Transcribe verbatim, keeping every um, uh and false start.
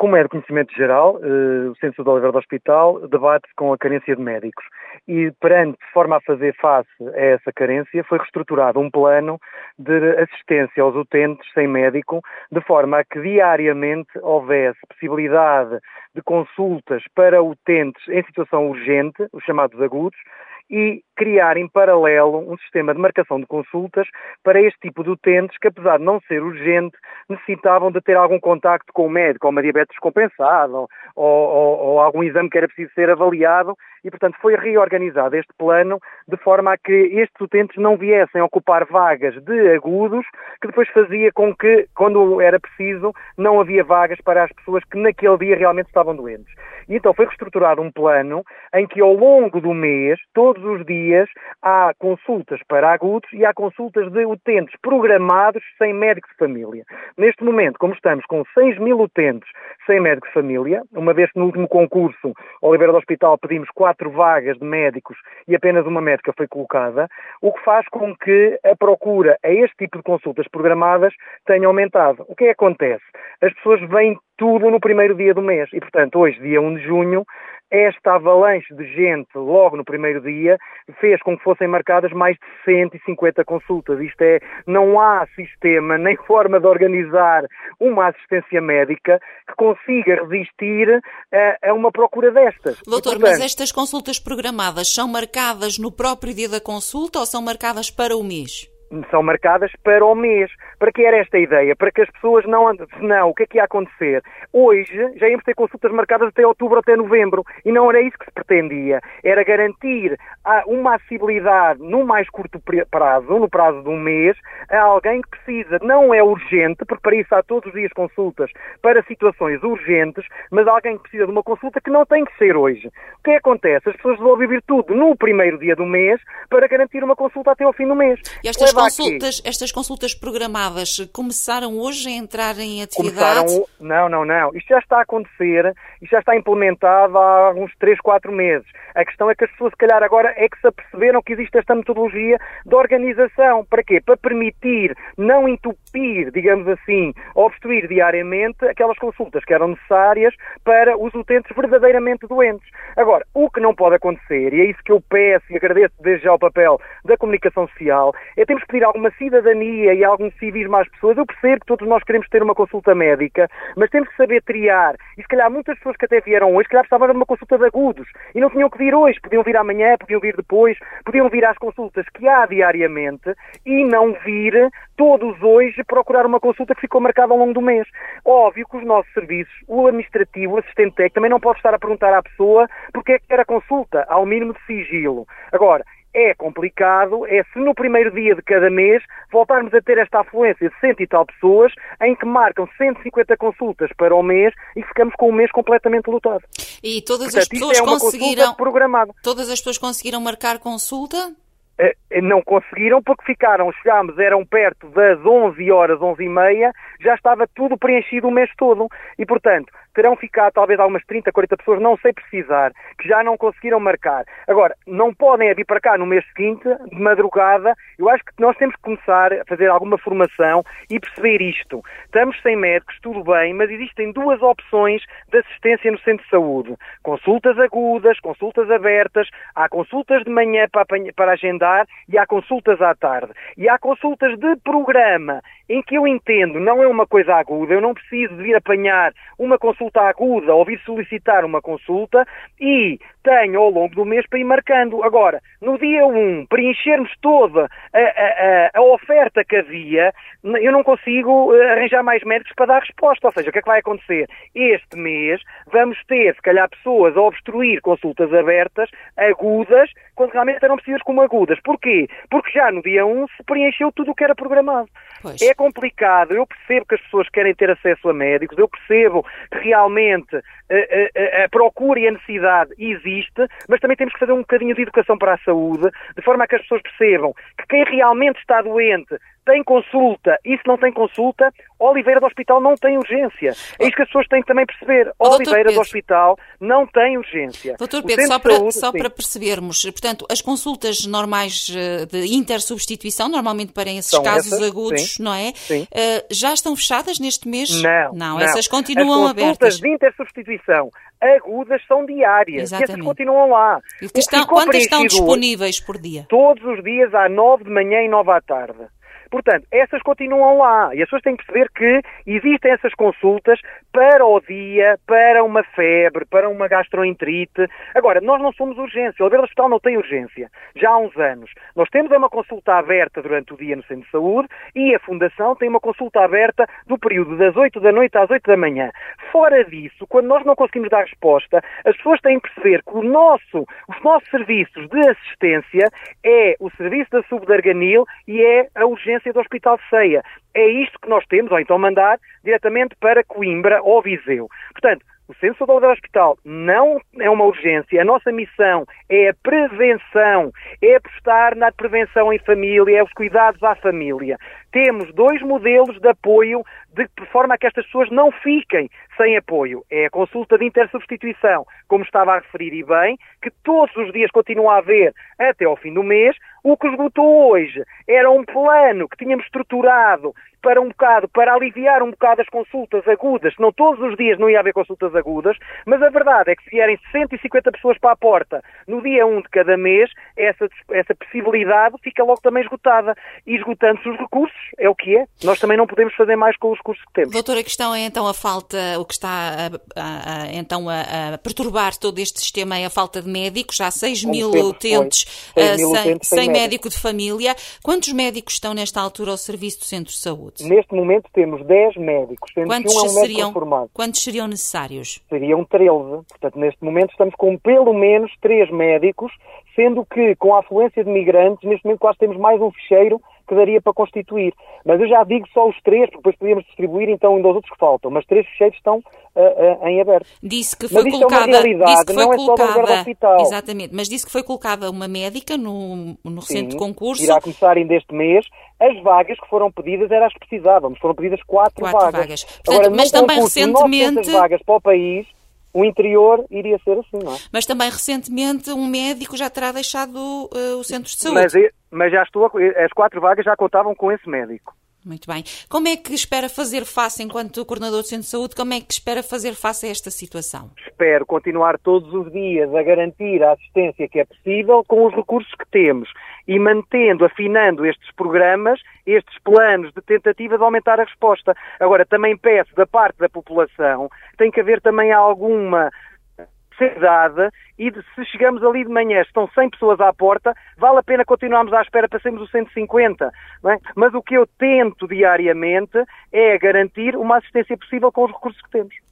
como é de conhecimento geral, uh, o Centro de Oliveira do Hospital debate com a carência de médicos e, perante, de forma a fazer face a essa carência, foi reestruturado um plano de assistência aos utentes sem médico, de forma a que diariamente houvesse possibilidade de consultas para utentes em situação urgente, os chamados agudos, e criar em paralelo um sistema de marcação de consultas para este tipo de utentes que, apesar de não ser urgente, necessitavam de ter algum contacto com o médico, ou uma diabetes descompensada, ou, ou, ou algum exame que era preciso ser avaliado, e, portanto, foi reorganizado este plano de forma a que estes utentes não viessem a ocupar vagas de agudos, que depois fazia com que, quando era preciso, não havia vagas para as pessoas que naquele dia realmente estavam doentes. E então foi reestruturado um plano em que, ao longo do mês, todos os dias, há consultas para agudos e há consultas de utentes programados sem médico de família. Neste momento, como estamos com seis mil utentes sem médico de família, uma vez que no último concurso, Oliveira do Hospital, pedimos quatro vagas de médicos e apenas uma médica foi colocada, o que faz com que a procura a este tipo de consultas programadas tenha aumentado. O que é que acontece? As pessoas vêm tudo no primeiro dia do mês e, portanto, hoje, dia um de junho, esta avalanche de gente logo no primeiro dia fez com que fossem marcadas mais de cento e cinquenta consultas. Isto é, não há sistema nem forma de organizar uma assistência médica que consiga resistir a, a uma procura destas. Doutor, e, portanto, mas estas consultas programadas são marcadas no próprio dia da consulta ou são marcadas para o mês? São marcadas para o mês. Para que era esta ideia? Para que as pessoas não... Senão, o que é que ia acontecer? Hoje já íamos ter consultas marcadas até outubro, até novembro. E não era isso que se pretendia. Era garantir uma acessibilidade no mais curto prazo, no prazo de um mês, a alguém que precisa. Não é urgente, porque para isso há todos os dias consultas para situações urgentes, mas alguém que precisa de uma consulta que não tem que ser hoje. O que é que acontece? As pessoas vão viver tudo no primeiro dia do mês para garantir uma consulta até ao fim do mês. E estas consultas, estas consultas programadas começaram hoje a entrar em atividade? Começaram... Não, não, não. Isto já está a acontecer, isto já está implementado há uns três, quatro meses. A questão é que as pessoas, se calhar, agora é que se aperceberam que existe esta metodologia de organização. Para quê? Para permitir não entupir, digamos assim, obstruir diariamente aquelas consultas que eram necessárias para os utentes verdadeiramente doentes. Agora, o que não pode acontecer, e é isso que eu peço e agradeço desde já o papel da comunicação social, é temos que pedir alguma cidadania e algum civismo às pessoas. Eu percebo que todos nós queremos ter uma consulta médica, mas temos que saber triar. E se calhar muitas pessoas que até vieram hoje, se calhar precisavam de uma consulta de agudos e não tinham que vir hoje. Podiam vir amanhã, podiam vir depois, podiam vir às consultas que há diariamente e não vir todos hoje procurar uma consulta que ficou marcada ao longo do mês. Óbvio que os nossos serviços, o administrativo, o assistente técnico, também não pode estar a perguntar à pessoa porque é que quer a consulta. Há um mínimo de sigilo. Agora, é complicado, é se no primeiro dia de cada mês voltarmos a ter esta afluência de cento e tal pessoas em que marcam cento e cinquenta consultas para o mês e ficamos com o mês completamente lotado. E todas Portanto, as pessoas é uma conseguiram... programada. Todas as pessoas conseguiram marcar consulta? Não conseguiram porque ficaram, chegámos, eram perto das onze horas, onze e meia, já estava tudo preenchido o mês todo. E, portanto, terão ficado talvez algumas trinta, quarenta pessoas, não sei precisar, que já não conseguiram marcar. Agora, não podem vir para cá no mês seguinte, de madrugada. Eu acho que nós temos que começar a fazer alguma formação e perceber isto. Estamos sem médicos, tudo bem, mas existem duas opções de assistência no centro de saúde. Consultas agudas, consultas abertas, há consultas de manhã para, para agendar e há consultas à tarde. E há consultas de programa, em que eu entendo, não é uma coisa aguda, eu não preciso de vir apanhar uma consulta aguda ou vir solicitar uma consulta e tenho ao longo do mês para ir marcando. Agora, no dia um, preenchermos toda a, a, a oferta que havia, eu não consigo arranjar mais médicos para dar resposta. Ou seja, o que é que vai acontecer? Este mês vamos ter, se calhar, pessoas a obstruir consultas abertas, agudas, quando realmente eram precisas como agudas. Porquê? Porque já no dia um se preencheu tudo o que era programado. Pois. É complicado, eu percebo que as pessoas querem ter acesso a médicos, eu percebo que realmente a, a, a procura e a necessidade existe, mas também temos que fazer um bocadinho de educação para a saúde, de forma a que as pessoas percebam que quem realmente está doente tem consulta e se não tem consulta, Oliveira do Hospital não tem urgência. É isso que as pessoas têm que também perceber. Oh, Oliveira do Hospital não tem urgência. Doutor Pedro, só, para, saúde, só para percebermos, portanto, as consultas normais de intersubstituição, normalmente para esses São casos essas? agudos, sim. não é? Sim. Uh, já estão fechadas neste mês? Não, não. não. Essas continuam abertas. As consultas de intersubstituição agudas são diárias. Exatamente. E essas continuam lá. Estão, quantas estão disponíveis por dia? Todos os dias, às nove de manhã e nove à tarde. Portanto, essas continuam lá e as pessoas têm que perceber que existem essas consultas para o dia, para uma febre, para uma gastroenterite. Agora, nós não somos urgência, o Oliveira do Hospital não tem urgência, já há uns anos. Nós temos uma consulta aberta durante o dia no Centro de Saúde e a Fundação tem uma consulta aberta do período das oito da noite às oito da manhã. Fora disso, quando nós não conseguimos dar resposta, as pessoas têm que perceber que o nosso, os nossos serviços de assistência é o serviço da Subdarganil e é a urgência do Hospital de Ceia. É isto que nós temos, ou então mandar diretamente para Coimbra ou Viseu. Portanto, o Centro de Saúde do Hospital não é uma urgência. A nossa missão é a prevenção, é apostar na prevenção em família, é os cuidados à família. Temos dois modelos de apoio de forma a que estas pessoas não fiquem sem apoio. É a consulta de intersubstituição, como estava a referir e bem, que todos os dias continua a haver até ao fim do mês. O que esgotou hoje era um plano que tínhamos estruturado para um bocado, para aliviar um bocado as consultas agudas, senão todos os dias não ia haver consultas agudas, mas a verdade é que se vierem cento e cinquenta pessoas para a porta no dia um de cada mês, essa, essa possibilidade fica logo também esgotada. E esgotando-se os recursos, é o que é. Nós também não podemos fazer mais com os recursos que temos. Doutora, a questão é então a falta, o que está a, a, a, então a, a perturbar todo este sistema é a falta de médicos. Há seis mil utentes, uh, sem, sem, sem médico de família. Quantos médicos estão nesta altura ao serviço do Centro de Saúde? Neste momento temos dez médicos, sendo quantos que um é um seriam, médico formado. Quantos seriam necessários? Seriam treze. Portanto, neste momento estamos com pelo menos três médicos, sendo que com a afluência de migrantes, neste momento quase temos mais um ficheiro que daria para constituir. Mas eu já digo só os três, porque depois podíamos distribuir então ainda os outros que faltam. Mas três ficheiros estão uh, uh, em aberto. Disse que foi mas isto colocada, é uma realidade, disse que foi não colocada, é só do hospital. Exatamente, mas disse que foi colocada uma médica no, no Sim, centro de concurso. Irá começar ainda este mês. As vagas que foram pedidas eram as que precisávamos. Foram pedidas quatro, quatro vagas. vagas. Portanto, Agora, mas num também concurso, recentemente... novecentas vagas para o país, o interior iria ser assim, não é? Mas também recentemente um médico já terá deixado uh, o centro de saúde. Mas, mas já estou a, as quatro vagas já contavam com esse médico. Muito bem. Como é que espera fazer face, enquanto coordenador do Centro de Saúde, como é que espera fazer face a esta situação? Espero continuar todos os dias a garantir a assistência que é possível com os recursos que temos e mantendo, afinando estes programas, estes planos de tentativa de aumentar a resposta. Agora, também peço da parte da população, tem que haver também alguma seriedade e de, se chegamos ali de manhã, estão cem pessoas à porta, vale a pena continuarmos à espera para sermos os cento e cinquenta. Não é? Mas o que eu tento diariamente é garantir uma assistência possível com os recursos que temos.